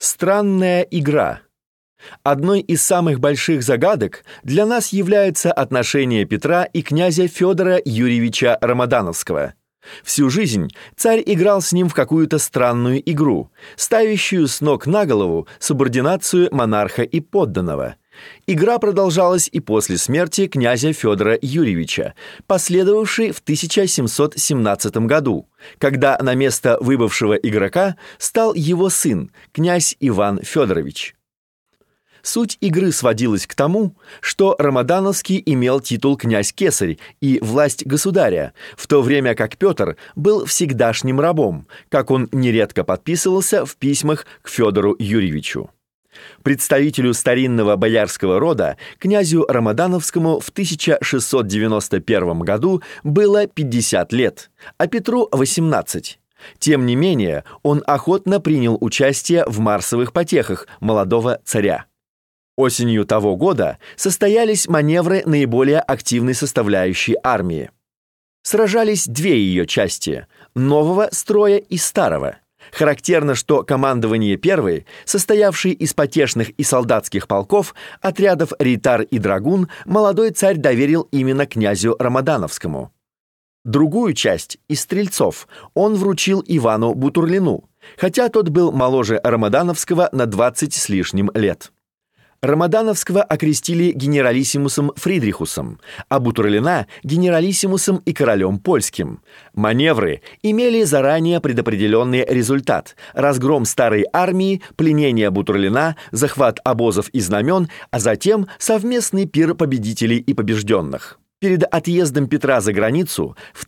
Странная игра. Одной из самых больших загадок для нас является отношение Петра и князя Федора Юрьевича Рамадановского. Всю жизнь царь играл с ним в какую-то странную игру, ставящую с ног на голову субординацию монарха и подданного. Игра продолжалась и после смерти князя Федора Юрьевича, последовавшей в 1717 году, когда на место выбывшего игрока стал его сын, князь Иван Федорович. Суть игры сводилась к тому, что Рамадановский имел титул князь-кесарь и власть государя, в то время как Петр был всегдашним рабом, как он нередко подписывался в письмах к Федору Юрьевичу. Представителю старинного боярского рода, князю Рамадановскому, в 1691 году было 50 лет, а Петру 18. Тем не менее, он охотно принял участие в марсовых потехах молодого царя. Осенью того года состоялись маневры наиболее активной составляющей армии. Сражались две ее части – нового строя и старого. Характерно, что командование первой, состоявшей из потешных и солдатских полков, отрядов рейтар и драгун, молодой царь доверил именно князю Рамадановскому. Другую часть, из стрельцов, он вручил Ивану Бутурлину, хотя тот был моложе Рамадановского на 20 с лишним лет. Рамадановского окрестили генералиссимусом Фридрихусом, а Бутурлина – генералиссимусом и королем польским. Маневры имели заранее предопределенный результат – разгром старой армии, пленение Бутурлина, захват обозов и знамен, а затем совместный пир победителей и побежденных. Перед отъездом Петра за границу в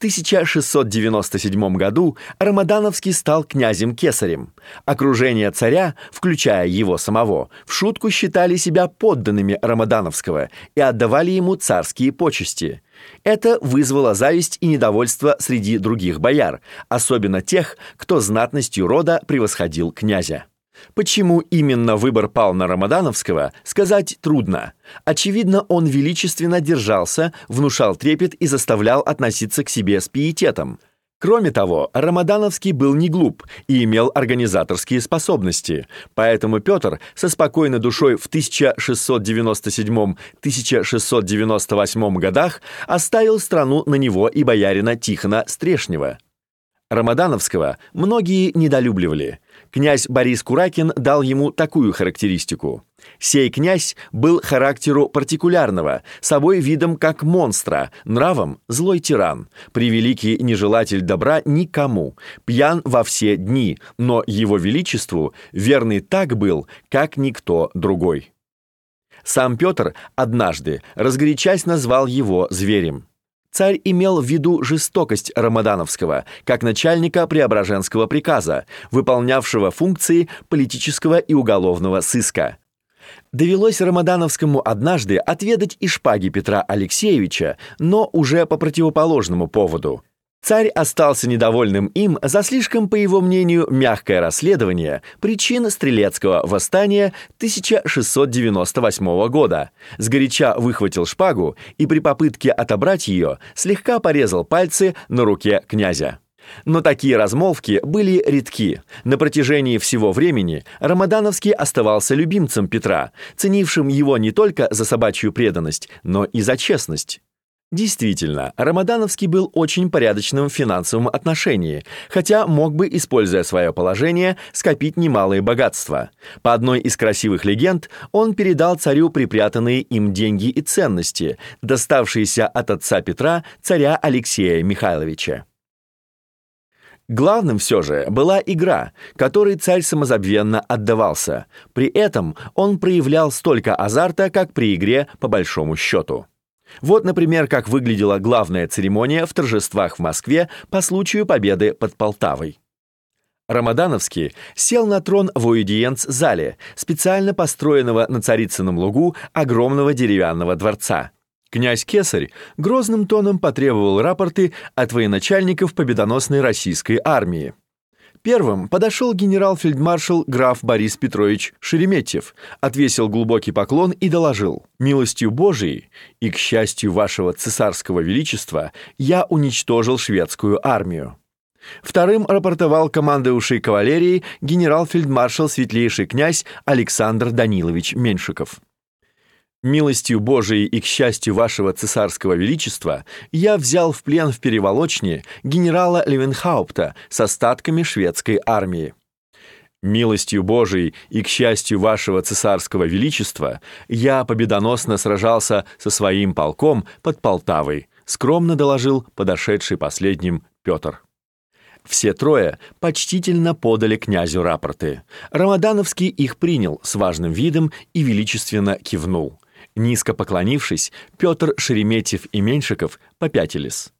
1697 году Рамадановский стал князем-кесарем. Окружение царя, включая его самого, в шутку считали себя подданными Рамадановского и отдавали ему царские почести. Это вызвало зависть и недовольство среди других бояр, особенно тех, кто знатностью рода превосходил князя. Почему именно выбор пал на Рамадановского, сказать трудно. Очевидно, он величественно держался, внушал трепет и заставлял относиться к себе с пиететом. Кроме того, Рамадановский был не глуп и имел организаторские способности, поэтому Петр со спокойной душой в 1697-1698 годах оставил страну на него и боярина Тихона Стрешнева. Рамадановского многие недолюбливали. Князь Борис Куракин дал ему такую характеристику. «Сей князь был характеру партикулярного, собой видом как монстра, нравом злой тиран, превеликий нежелатель добра никому, пьян во все дни, но его величеству верный так был, как никто другой». Сам Петр однажды, разгорячась, назвал его зверем. Царь имел в виду жестокость Рамадановского, как начальника Преображенского приказа, выполнявшего функции политического и уголовного сыска. Довелось Рамадановскому однажды отведать и шпаги Петра Алексеевича, но уже по противоположному поводу. Царь остался недовольным им за слишком, по его мнению, мягкое расследование причин Стрелецкого восстания 1698 года. Сгоряча выхватил шпагу и при попытке отобрать ее слегка порезал пальцы на руке князя. Но такие размолвки были редки. На протяжении всего времени Рамадановский оставался любимцем Петра, ценившим его не только за собачью преданность, но и за честность. Действительно, Рамадановский был очень порядочным в финансовом отношении, хотя мог бы, используя свое положение, скопить немалые богатства. По одной из красивых легенд, он передал царю припрятанные им деньги и ценности, доставшиеся от отца Петра, царя Алексея Михайловича. Главным все же была игра, которой царь самозабвенно отдавался. При этом он проявлял столько азарта, как при игре по большому счету. Вот, например, как выглядела главная церемония в торжествах в Москве по случаю победы под Полтавой. Рамадановский сел на трон в аудиенц-зале, специально построенного на Царицыном лугу огромного деревянного дворца. Князь-кесарь грозным тоном потребовал рапорты от военачальников победоносной российской армии. Первым подошел генерал-фельдмаршал граф Борис Петрович Шереметьев, отвесил глубокий поклон и доложил: «Милостью Божией и, к счастью вашего цесарского величества, я уничтожил шведскую армию». Вторым рапортовал командующий кавалерией генерал-фельдмаршал светлейший князь Александр Данилович Меньшиков. «Милостью Божией и к счастью вашего цесарского величества я взял в плен в Переволочне генерала Левенхаупта с остатками шведской армии. Милостью Божией и к счастью вашего цесарского величества я победоносно сражался со своим полком под Полтавой», скромно доложил подошедший последним Петр. Все трое почтительно подали князю рапорты. Рамадановский их принял с важным видом и величественно кивнул. Низко поклонившись, Петр, Шереметьев и Меньшиков попятились.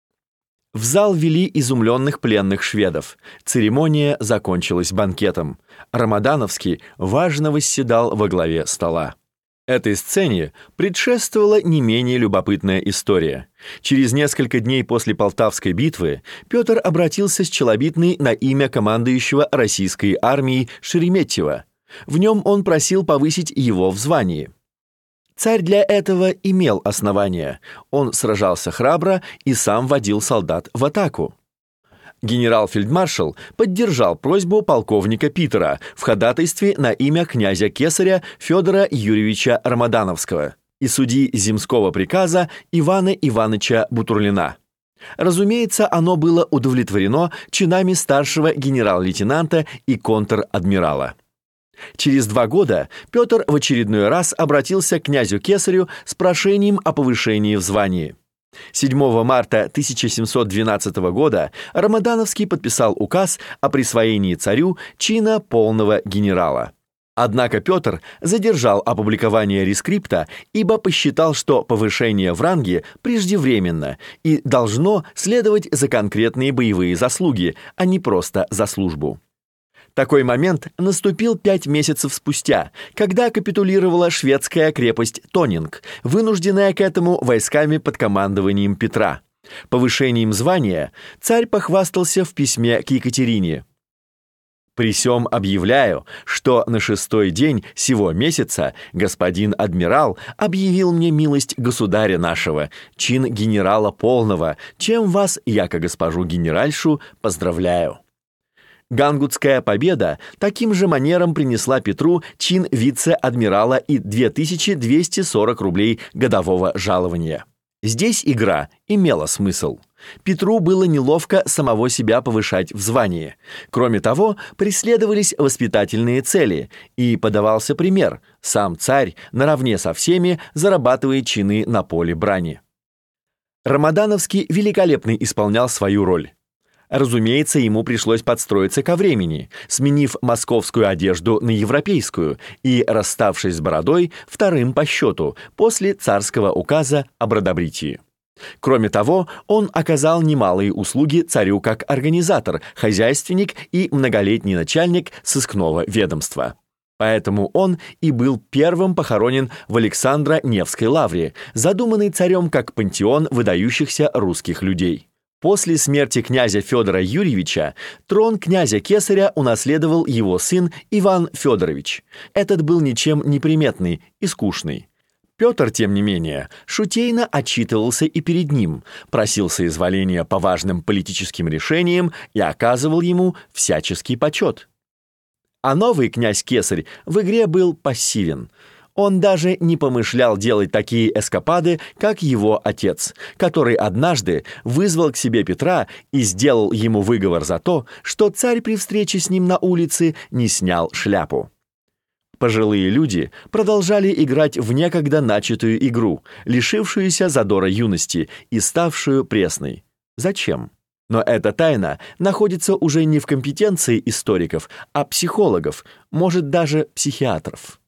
В зал вели изумленных пленных шведов. Церемония закончилась банкетом. Рамадановский важно восседал во главе стола. Этой сцене предшествовала не менее любопытная история. Через несколько дней после Полтавской битвы Петр обратился с челобитной на имя командующего российской армией Шереметьева. В нем он просил повысить его в звании. Царь для этого имел основания. Он сражался храбро и сам водил солдат в атаку. Генерал-фельдмаршал поддержал просьбу полковника Питера в ходатайстве на имя князя Кесаря Федора Юрьевича Рамадановского и судьи земского приказа Ивана Ивановича Бутурлина. Разумеется, оно было удовлетворено чинами старшего генерал-лейтенанта и контр-адмирала. Через 2 года Петр в очередной раз обратился к князю Кесарю с прошением о повышении в звании. 7 марта 1712 года Рамадановский подписал указ о присвоении царю чина полного генерала. Однако Петр задержал опубликование рескрипта, ибо посчитал, что повышение в ранге преждевременно и должно следовать за конкретные боевые заслуги, а не просто за службу. Такой момент наступил 5 месяцев спустя, когда капитулировала шведская крепость Тонинг, вынужденная к этому войсками под командованием Петра. Повышением звания царь похвастался в письме к Екатерине. «При сём объявляю, что на 6-й день сего месяца господин адмирал объявил мне милость государя нашего, чин генерала полного, чем вас, яко госпожу генеральшу, поздравляю». Гангутская победа таким же манером принесла Петру чин вице-адмирала и 2240 рублей годового жалования. Здесь игра имела смысл. Петру было неловко самого себя повышать в звании. Кроме того, преследовались воспитательные цели, и подавался пример: сам царь наравне со всеми зарабатывает чины на поле брани. Рамадановский великолепно исполнял свою роль. Разумеется, ему пришлось подстроиться ко времени, сменив московскую одежду на европейскую и расставшись с бородой вторым по счету после царского указа о бродобритии. Кроме того, он оказал немалые услуги царю как организатор, хозяйственник и многолетний начальник сыскного ведомства. Поэтому он и был первым похоронен в Александро-Невской лавре, задуманной царем как пантеон выдающихся русских людей. После смерти князя Федора Юрьевича трон князя Кесаря унаследовал его сын Иван Федорович. Этот был ничем не приметный и скучный. Петр, тем не менее, шутейно отчитывался и перед ним, просил соизволения по важным политическим решениям и оказывал ему всяческий почет. А новый князь Кесарь в игре был пассивен. Он даже не помышлял делать такие эскапады, как его отец, который однажды вызвал к себе Петра и сделал ему выговор за то, что царь при встрече с ним на улице не снял шляпу. Пожилые люди продолжали играть в некогда начатую игру, лишившуюся задора юности и ставшую пресной. Зачем? Но эта тайна находится уже не в компетенции историков, а психологов, может даже психиатров.